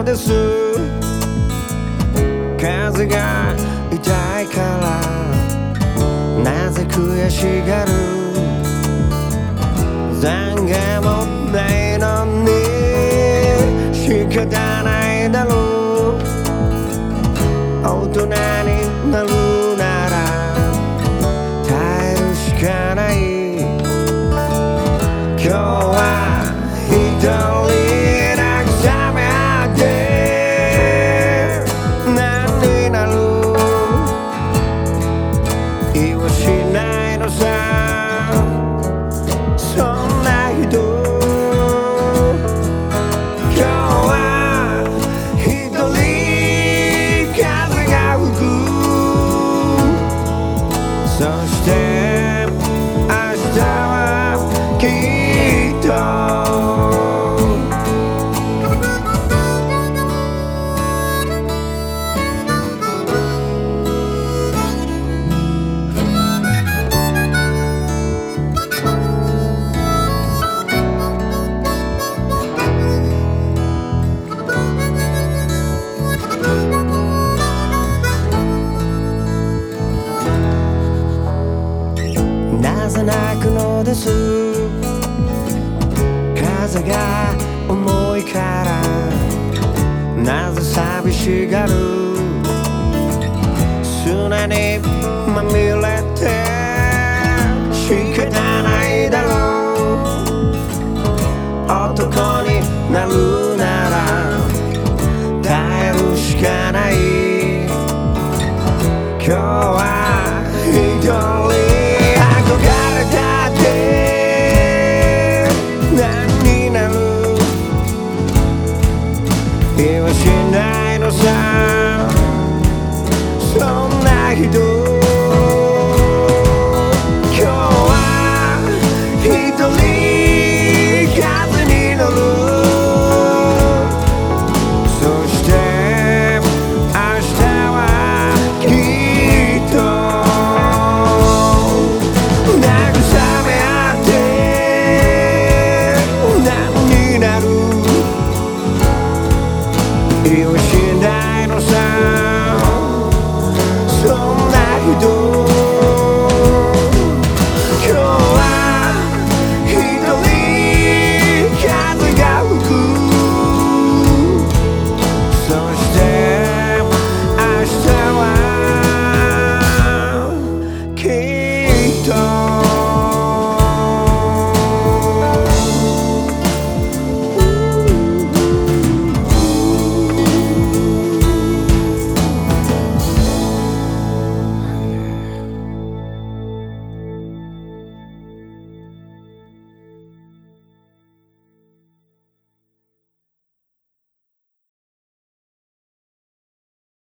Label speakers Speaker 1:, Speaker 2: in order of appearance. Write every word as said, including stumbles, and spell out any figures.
Speaker 1: です。風が痛いからなぜ悔しがる。残がもないのに仕方ないだろう。大人になるなら耐えるしかない。今日は一人慰め合って何になる言わしないのさ。そんな人今日は一人風が吹く。そして明日はきっとなぜ泣くのです。風が重いからなぜ寂しがる。砂にまみれて仕方ないだろう。男になるなら耐えるしかない。今日